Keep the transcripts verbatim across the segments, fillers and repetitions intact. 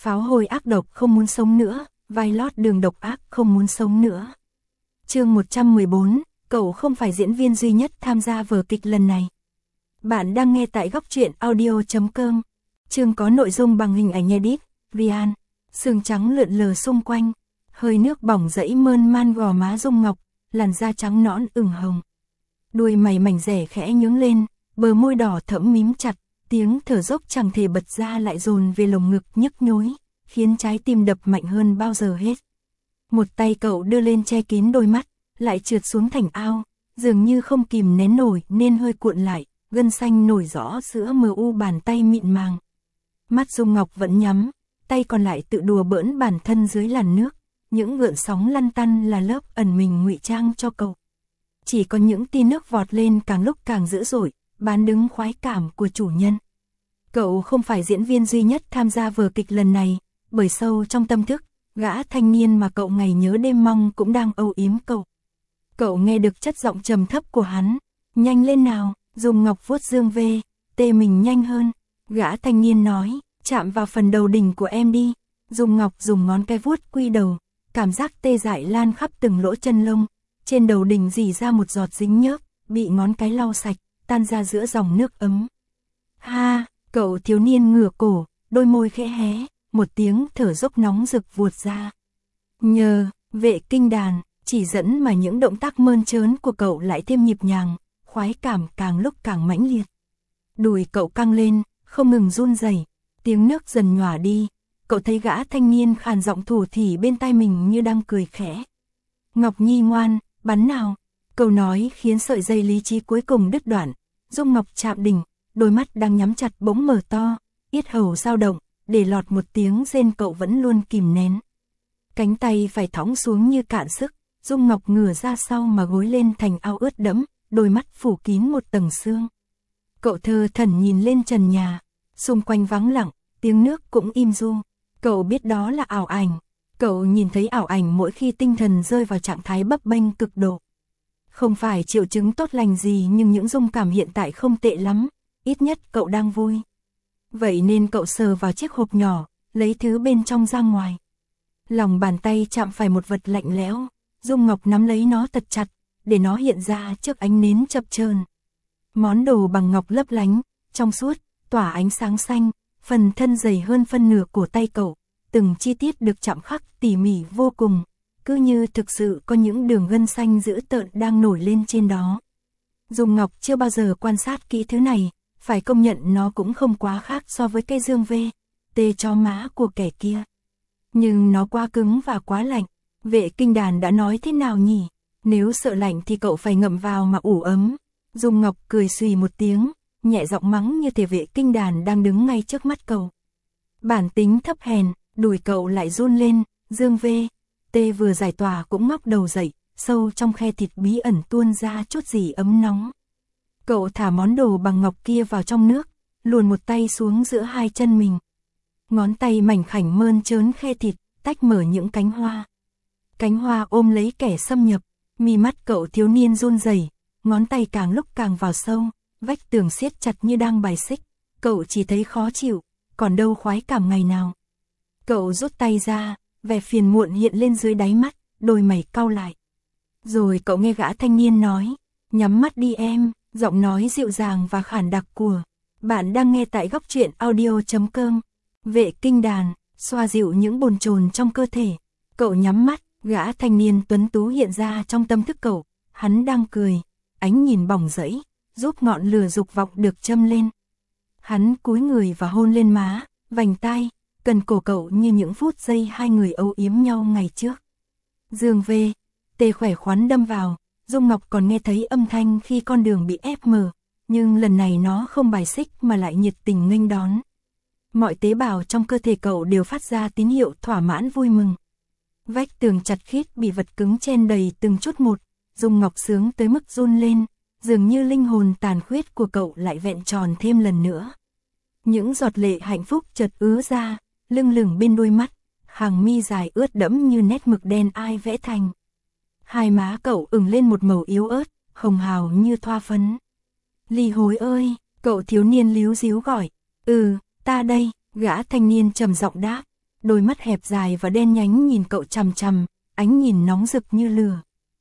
Pháo hôi ác độc không muốn sống nữa, vai lót đường độc ác không muốn sống nữa. Chương một trăm mười bốn, cậu không phải diễn viên duy nhất tham gia vở kịch lần này. Bạn đang nghe tại góc truyện audio chấm com. Chương có nội dung bằng hình ảnh edit, Rian. Sương trắng lượn lờ xung quanh, hơi nước bỏng rẫy mơn man gò má Dung Ngọc, làn da trắng nõn ửng hồng. Đuôi mày mảnh rẻ khẽ nhướng lên, bờ môi đỏ thẫm mím chặt, tiếng thở dốc chẳng thể bật ra lại dồn về lồng ngực nhức nhối, khiến trái tim đập mạnh hơn bao giờ hết. Một tay cậu đưa lên che kín đôi mắt, lại trượt xuống thành ao, dường như không kìm nén nổi nên hơi cuộn lại, gân xanh nổi rõ giữa mờ u bàn tay mịn màng. Mắt Dung Ngọc vẫn nhắm, tay còn lại tự đùa bỡn bản thân dưới làn nước, những gợn sóng lăn tăn là lớp ẩn mình ngụy trang cho cậu. Chỉ có những tia nước vọt lên càng lúc càng dữ dội, bán đứng khoái cảm của chủ nhân. Cậu không phải diễn viên duy nhất tham gia vở kịch lần này, bởi sâu trong tâm thức, gã thanh niên mà cậu ngày nhớ đêm mong cũng đang âu yếm cậu. Cậu nghe được chất giọng trầm thấp của hắn, nhanh lên nào, Dung Ngọc vuốt dương về, tê mình nhanh hơn. Gã thanh niên nói, chạm vào phần đầu đỉnh của em đi. Dung Ngọc dùng ngón cái vuốt quy đầu, cảm giác tê dại lan khắp từng lỗ chân lông, trên đầu đỉnh rỉ ra một giọt dính nhớp, bị ngón cái lau sạch, tan ra giữa dòng nước ấm. Ha, cậu thiếu niên ngửa cổ, đôi môi khẽ hé, một tiếng thở dốc nóng rực vụt ra. Nhờ vệ kinh đàn chỉ dẫn mà những động tác mơn trớn của cậu lại thêm nhịp nhàng, khoái cảm càng lúc càng mãnh liệt. Đùi cậu căng lên, không ngừng run rẩy, tiếng nước dần nhòa đi, cậu thấy gã thanh niên khàn giọng thủ thỉ bên tai mình như đang cười khẽ. Ngọc Nhi ngoan, bắn nào. Câu nói khiến sợi dây lý trí cuối cùng đứt đoạn. Dung Ngọc chạm đỉnh, đôi mắt đang nhắm chặt bỗng mở to, yết hầu dao động, để lọt một tiếng rên cậu vẫn luôn kìm nén. Cánh tay phải thõng xuống như cạn sức, Dung Ngọc ngửa ra sau mà gối lên thành ao ướt đẫm, đôi mắt phủ kín một tầng sương. Cậu thơ thẩn nhìn lên trần nhà, xung quanh vắng lặng, tiếng nước cũng im ru. Cậu biết đó là ảo ảnh. Cậu nhìn thấy ảo ảnh mỗi khi tinh thần rơi vào trạng thái bấp bênh cực độ. Không phải triệu chứng tốt lành gì nhưng những dung cảm hiện tại không tệ lắm, ít nhất cậu đang vui. Vậy nên cậu sờ vào chiếc hộp nhỏ, lấy thứ bên trong ra ngoài. Lòng bàn tay chạm phải một vật lạnh lẽo, Dung Ngọc nắm lấy nó thật chặt, để nó hiện ra trước ánh nến chập chờn. Món đồ bằng ngọc lấp lánh, trong suốt, tỏa ánh sáng xanh, phần thân dày hơn phân nửa của tay cậu, từng chi tiết được chạm khắc tỉ mỉ vô cùng, cứ như thực sự có những đường gân xanh dữ tợn đang nổi lên trên đó. Dung Ngọc chưa bao giờ quan sát kỹ thứ này, phải công nhận nó cũng không quá khác so với cây dương vê, tê cho má của kẻ kia. Nhưng nó quá cứng và quá lạnh, vệ kinh đàn đã nói thế nào nhỉ? Nếu sợ lạnh thì cậu phải ngậm vào mà ủ ấm. Dung Ngọc cười xùy một tiếng, nhẹ giọng mắng như thể vệ kinh đàn đang đứng ngay trước mắt cậu. Bản tính thấp hèn, đùi cậu lại run lên, dương vê, tê vừa giải tỏa cũng ngóc đầu dậy, sâu trong khe thịt bí ẩn tuôn ra chút gì ấm nóng. Cậu thả món đồ bằng ngọc kia vào trong nước, luồn một tay xuống giữa hai chân mình. Ngón tay mảnh khảnh mơn trớn khe thịt, tách mở những cánh hoa. Cánh hoa ôm lấy kẻ xâm nhập, mi mắt cậu thiếu niên run rẩy, ngón tay càng lúc càng vào sâu, vách tường siết chặt như đang bài xích, cậu chỉ thấy khó chịu, còn đâu khoái cảm ngày nào. Cậu rút tay ra, vẻ phiền muộn hiện lên dưới đáy mắt, đôi mày cau lại. Rồi cậu nghe gã thanh niên nói, nhắm mắt đi em, giọng nói dịu dàng và khản đặc của. Bạn đang nghe tại góc truyện audio chấm com. Vệ kinh đàn, xoa dịu những bồn chồn trong cơ thể. Cậu nhắm mắt, gã thanh niên tuấn tú hiện ra trong tâm thức cậu, hắn đang cười, ánh nhìn bỏng rẫy, giúp ngọn lửa dục vọng được châm lên. Hắn cúi người và hôn lên má, vành tai, cần cổ cậu như những phút giây hai người âu yếm nhau ngày trước. Dương vê, tê khỏe khoắn đâm vào, Dung Ngọc còn nghe thấy âm thanh khi con đường bị ép mở, nhưng lần này nó không bài xích mà lại nhiệt tình nghênh đón. Mọi tế bào trong cơ thể cậu đều phát ra tín hiệu thỏa mãn vui mừng. Vách tường chặt khít bị vật cứng chen đầy từng chút một, Dung Ngọc sướng tới mức run lên, dường như linh hồn tàn khuyết của cậu lại vẹn tròn thêm lần nữa. Những giọt lệ hạnh phúc chợt ứa ra, lưng lửng bên đôi mắt, hàng mi dài ướt đẫm như nét mực đen ai vẽ thành. Hai má cậu ửng lên một màu yếu ớt, hồng hào như thoa phấn. Ly hối ơi, cậu thiếu niên líu díu gọi. Ừ, ta đây, gã thanh niên trầm giọng đáp. đôi mắt hẹp dài và đen nhánh nhìn cậu chằm chằm, ánh nhìn nóng rực như lửa.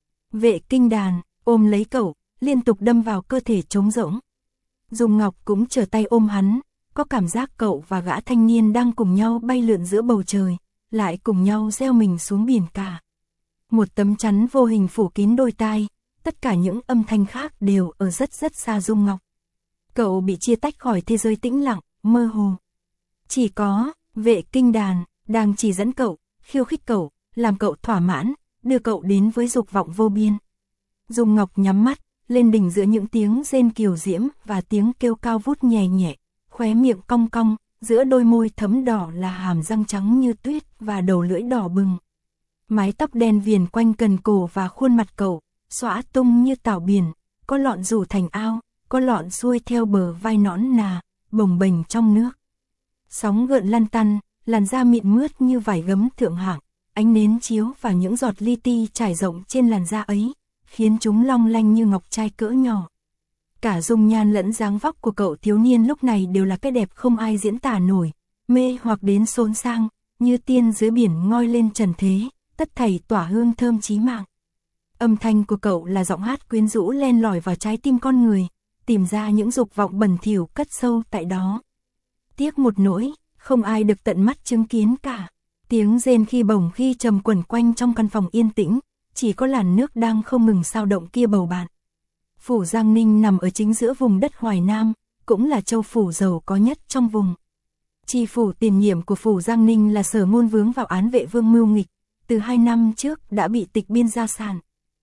Vệ Kinh Đàn ôm lấy cậu, liên tục đâm vào cơ thể trống rỗng. Dung Ngọc cũng trở tay ôm hắn, có cảm giác cậu và gã thanh niên đang cùng nhau bay lượn giữa bầu trời, lại cùng nhau gieo mình xuống biển cả. Một tấm chắn vô hình phủ kín đôi tai, tất cả những âm thanh khác đều ở rất rất xa Dung Ngọc. Cậu bị chia tách khỏi thế giới tĩnh lặng, mơ hồ. Chỉ có Vệ Kinh Đàn đang chỉ dẫn cậu, khiêu khích cậu, làm cậu thỏa mãn, đưa cậu đến với dục vọng vô biên. Dung Ngọc nhắm mắt, lên đỉnh giữa những tiếng rên kiều diễm và tiếng kêu cao vút nhẹ nhẹ, khóe miệng cong cong, giữa đôi môi thấm đỏ là hàm răng trắng như tuyết và đầu lưỡi đỏ bừng. Mái tóc đen viền quanh cần cổ và khuôn mặt cậu, xõa tung như tảo biển, có lọn rủ thành ao, có lọn xuôi theo bờ vai nõn nà, bồng bềnh trong nước. Sóng gợn lăn tăn, làn da mịn mướt như vải gấm thượng hạng, ánh nến chiếu vào những giọt li ti trải rộng trên làn da ấy, khiến chúng long lanh như ngọc trai cỡ nhỏ. Cả dung nhan lẫn dáng vóc của cậu thiếu niên lúc này đều là cái đẹp không ai diễn tả nổi, mê hoặc đến xốn sang, như tiên dưới biển ngoi lên trần thế, tất thảy tỏa hương thơm chí mạng. Âm thanh của cậu là giọng hát quyến rũ len lỏi vào trái tim con người, tìm ra những dục vọng bẩn thỉu cất sâu tại đó. Tiếc một nỗi, không ai được tận mắt chứng kiến cả. Tiếng rên khi bổng khi trầm quẩn quanh trong căn phòng yên tĩnh, chỉ có làn nước đang không ngừng sao động kia bầu bạn. Phủ Giang Ninh nằm ở chính giữa vùng đất Hoài Nam, cũng là châu phủ giàu có nhất trong vùng. Tri phủ tiền nhiệm của phủ Giang Ninh là Sở Ngôn vướng vào án Vệ Vương mưu nghịch, từ hai năm trước đã bị tịch biên gia sản.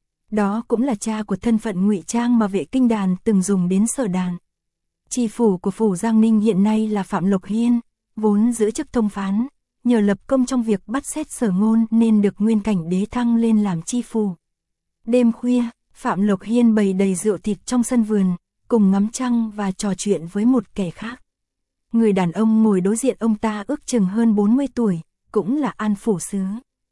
Đó cũng là cha của thân phận ngụy trang mà Vệ Kinh Đàn từng dùng đến Sở Đàn. Tri phủ của phủ Giang Ninh hiện nay là Phạm Lộc Hiên, vốn giữ chức thông phán, nhờ lập công trong việc bắt xét Sở Ngôn nên được Nguyên Cảnh Đế thăng lên làm tri phủ. Đêm khuya, Phạm Lộc Hiên bày đầy rượu thịt trong sân vườn, cùng ngắm trăng và trò chuyện với một kẻ khác. Người đàn ông ngồi đối diện ông ta ước chừng hơn bốn mươi tuổi, cũng là An phủ sứ.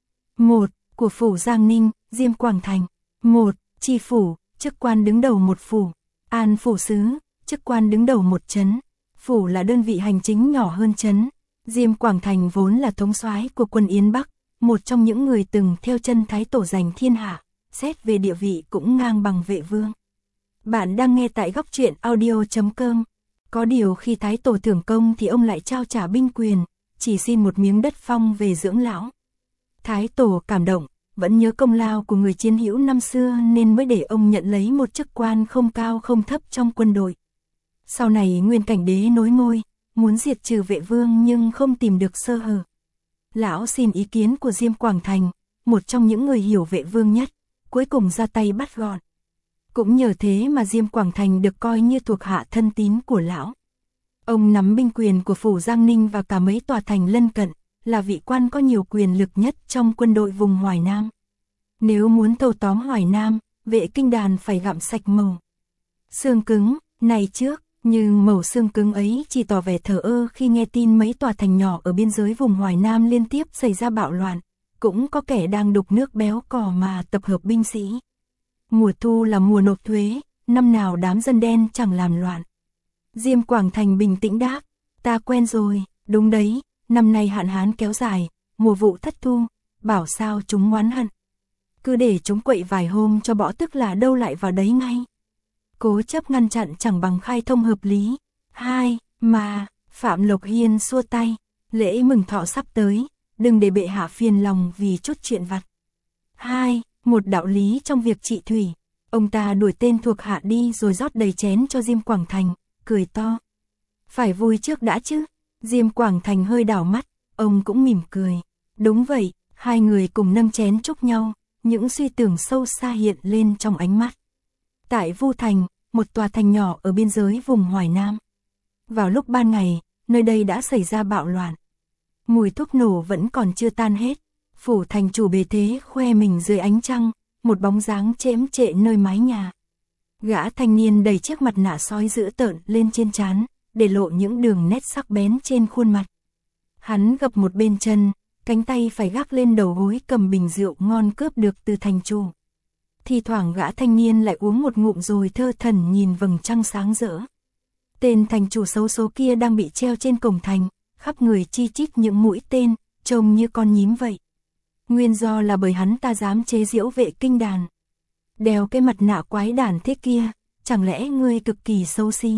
Một, của phủ Giang Ninh, Diêm Quảng Thành. Một, tri phủ, chức quan đứng đầu một phủ. An phủ sứ, chức quan đứng đầu một trấn. Phủ là đơn vị hành chính nhỏ hơn trấn. Diêm Quảng Thành vốn là thống soái của quân Yến Bắc, một trong những người từng theo chân Thái Tổ giành thiên hạ, xét về địa vị cũng ngang bằng Vệ Vương. Bạn đang nghe tại góc truyện audio chấm com. Có điều khi Thái Tổ thưởng công thì ông lại trao trả binh quyền, chỉ xin một miếng đất phong về dưỡng lão. Thái Tổ cảm động, vẫn nhớ công lao của người chiến hữu năm xưa nên mới để ông nhận lấy một chức quan không cao không thấp trong quân đội. Sau này Nguyên Cảnh Đế nối ngôi, muốn diệt trừ Vệ Vương nhưng không tìm được sơ hở. Lão xin ý kiến của Diêm Quảng Thành, một trong những người hiểu Vệ Vương nhất, cuối cùng ra tay bắt gọn. Cũng nhờ thế mà Diêm Quảng Thành được coi như thuộc hạ thân tín của lão. Ông nắm binh quyền của phủ Giang Ninh và cả mấy tòa thành lân cận, là vị quan có nhiều quyền lực nhất trong quân đội vùng Hoài Nam. Nếu muốn thâu tóm Hoài Nam, Vệ Kinh Đàn phải gặm sạch màu xương cứng này trước, nhưng màu xương cứng ấy chỉ tỏ vẻ thờ ơ khi nghe tin mấy tòa thành nhỏ ở biên giới vùng Hoài Nam liên tiếp xảy ra bạo loạn, cũng có kẻ đang đục nước béo cò mà tập hợp binh sĩ. Mùa thu là mùa nộp thuế, năm nào đám dân đen chẳng làm loạn. Diêm Quảng Thành bình tĩnh đáp, ta quen rồi, đúng đấy, năm nay hạn hán kéo dài, mùa vụ thất thu, bảo sao chúng oán hận. Cứ để chúng quậy vài hôm cho bỏ tức là đâu lại vào đấy ngay. Cố chấp ngăn chặn chẳng bằng khai thông hợp lý. Hai, mà, Phạm Lộc Hiên xua tay, lễ mừng thọ sắp tới, đừng để bệ hạ phiền lòng vì chút chuyện vặt. Hai, một đạo lý trong việc trị thủy. Ông ta đuổi tên thuộc hạ đi rồi rót đầy chén cho Diêm Quảng Thành, cười to. Phải vui trước đã chứ. Diêm Quảng Thành hơi đảo mắt, ông cũng mỉm cười. Đúng vậy, hai người cùng nâng chén chúc nhau, những suy tưởng sâu xa hiện lên trong ánh mắt. Tại Vu Thành, một tòa thành nhỏ ở biên giới vùng Hoài Nam. Vào lúc ban ngày, nơi đây đã xảy ra bạo loạn. Mùi thuốc nổ vẫn còn chưa tan hết. Phủ thành chủ bề thế khoe mình dưới ánh trăng, một bóng dáng chễm trệ nơi mái nhà. Gã thanh niên đầy chiếc mặt nạ sói dữ tợn lên trên trán, để lộ những đường nét sắc bén trên khuôn mặt. Hắn gập một bên chân, cánh tay phải gác lên đầu gối cầm bình rượu ngon cướp được từ thành chủ. Thì thoảng gã thanh niên lại uống một ngụm rồi thơ thẩn nhìn vầng trăng sáng rỡ. Tên thành chủ xấu số kia đang bị treo trên cổng thành, khắp người chi chít những mũi tên, trông như con nhím vậy. Nguyên do là bởi hắn ta dám chế giễu Vệ Kinh Đàn. Đeo cái mặt nạ quái đản thế kia, chẳng lẽ ngươi cực kỳ xấu xí?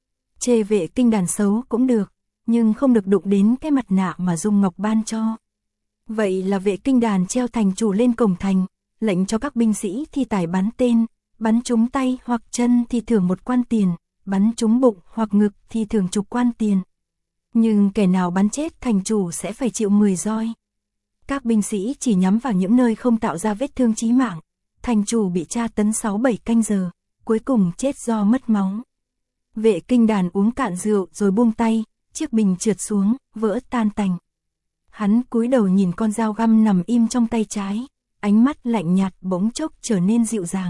Chê Vệ Kinh Đàn xấu cũng được, nhưng không được đụng đến cái mặt nạ mà Dung Ngọc ban cho. Vậy là Vệ Kinh Đàn treo thành chủ lên cổng thành, lệnh cho các binh sĩ thi tài bắn tên, bắn trúng tay hoặc chân thì thưởng một quan tiền, bắn trúng bụng hoặc ngực thì thưởng chục quan tiền. Nhưng kẻ nào bắn chết thành chủ sẽ phải chịu mười roi. Các binh sĩ chỉ nhắm vào những nơi không tạo ra vết thương chí mạng. Thành chủ bị tra tấn sáu bảy canh giờ, cuối cùng chết do mất máu. Vệ Kinh Đàn uống cạn rượu rồi buông tay, chiếc bình trượt xuống, vỡ tan tành. Hắn cúi đầu nhìn con dao găm nằm im trong tay trái, ánh mắt lạnh nhạt bỗng chốc trở nên dịu dàng.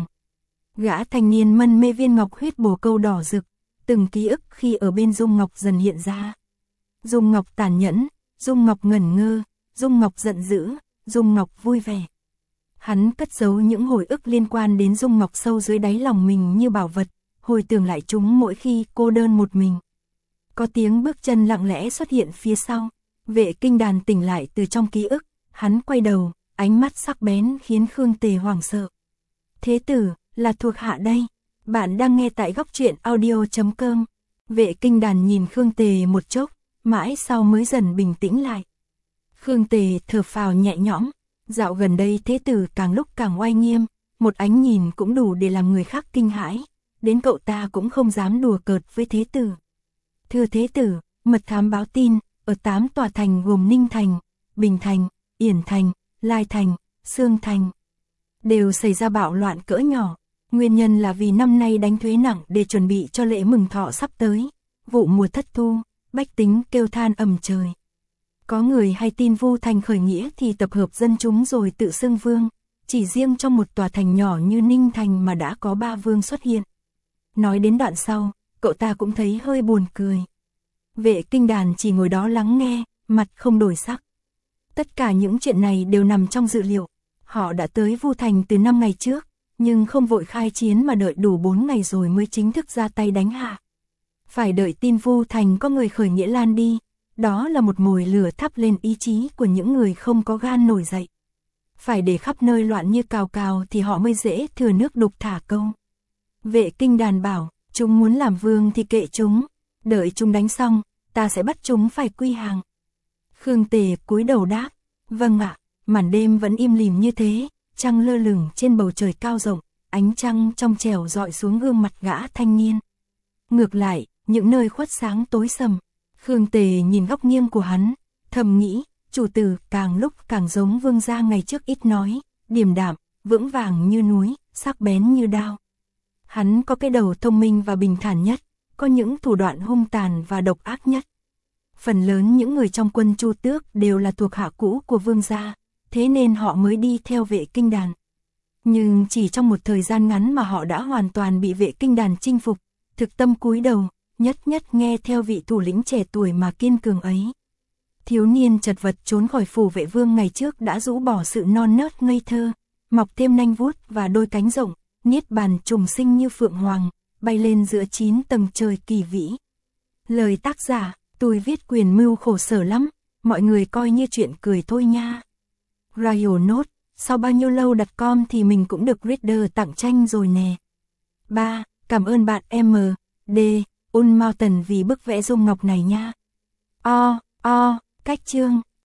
Gã thanh niên mân mê viên ngọc huyết bồ câu đỏ rực, từng ký ức khi ở bên Dung Ngọc dần hiện ra. Dung Ngọc tàn nhẫn, Dung Ngọc ngẩn ngơ, Dung Ngọc giận dữ, Dung Ngọc vui vẻ. Hắn cất giấu những hồi ức liên quan đến Dung Ngọc sâu dưới đáy lòng mình như bảo vật, hồi tưởng lại chúng mỗi khi cô đơn một mình. Có tiếng bước chân lặng lẽ xuất hiện phía sau, Vệ Kinh Đàn tỉnh lại từ trong ký ức, hắn quay đầu, ánh mắt sắc bén khiến Khương Tề hoảng sợ. Thế tử, là thuộc hạ đây. Bạn đang nghe tại góc truyện audio chấm com. Vệ Kinh Đàn nhìn Khương Tề một chốc, mãi sau mới dần bình tĩnh lại. Khương Tề thở phào nhẹ nhõm, dạo gần đây thế tử càng lúc càng oai nghiêm, một ánh nhìn cũng đủ để làm người khác kinh hãi, đến cậu ta cũng không dám đùa cợt với thế tử. Thưa thế tử, mật thám báo tin, ở tám tòa thành gồm Ninh Thành, Bình Thành, Yển Thành, Lai Thành, Sương Thành, đều xảy ra bạo loạn cỡ nhỏ. Nguyên nhân là vì năm nay đánh thuế nặng để chuẩn bị cho lễ mừng thọ sắp tới, vụ mùa thất thu, bách tính kêu than ầm trời. Có người hay tin Vu Thành khởi nghĩa thì tập hợp dân chúng rồi tự xưng vương, chỉ riêng trong một tòa thành nhỏ như Ninh Thành mà đã có ba vương xuất hiện. Nói đến đoạn sau, cậu ta cũng thấy hơi buồn cười. Vệ Kinh Đàn chỉ ngồi đó lắng nghe, mặt không đổi sắc. Tất cả những chuyện này đều nằm trong dự liệu. Họ đã tới Vu Thành từ năm ngày trước, nhưng không vội khai chiến mà đợi đủ bốn ngày rồi mới chính thức ra tay đánh hạ. Phải đợi tin Vu Thành có người khởi nghĩa lan đi, đó là một mồi lửa thắp lên ý chí của những người không có gan nổi dậy. Phải để khắp nơi loạn như cào cào thì họ mới dễ thừa nước đục thả câu. Vệ Kinh Đàn bảo, chúng muốn làm vương thì kệ chúng, đợi chúng đánh xong, ta sẽ bắt chúng phải quy hàng. Khương Tề cúi đầu đáp, vâng ạ. Màn đêm vẫn im lìm như thế, trăng lơ lửng trên bầu trời cao rộng, ánh trăng trong trẻo dọi xuống gương mặt gã thanh niên. Ngược lại, những nơi khuất sáng tối sầm, Khương Tề nhìn góc nghiêng của hắn, thầm nghĩ, chủ tử càng lúc càng giống vương gia ngày trước ít nói, điềm đạm, vững vàng như núi, sắc bén như đao. Hắn có cái đầu thông minh và bình thản nhất, có những thủ đoạn hung tàn và độc ác nhất. Phần lớn những người trong quân Chu Tước đều là thuộc hạ cũ của vương gia, thế nên họ mới đi theo Vệ Kinh Đàn. Nhưng chỉ trong một thời gian ngắn mà họ đã hoàn toàn bị Vệ Kinh Đàn chinh phục, thực tâm cúi đầu, nhất nhất nghe theo vị thủ lĩnh trẻ tuổi mà kiên cường ấy. Thiếu niên chật vật trốn khỏi phủ vệ vương ngày trước đã rũ bỏ sự non nớt ngây thơ, mọc thêm nanh vuốt và đôi cánh rộng, niết bàn trùng sinh như phượng hoàng, bay lên giữa chín tầng trời kỳ vĩ. Lời tác giả, tôi viết quyền mưu khổ sở lắm, mọi người coi như chuyện cười thôi nha. Royal Note, sau bao nhiêu lâu đặt com thì mình cũng được reader tặng tranh rồi nè. ba. Cảm ơn bạn em D. Un Mountain vì bức vẽ Dung Ngọc này nha. O, O, cách chương.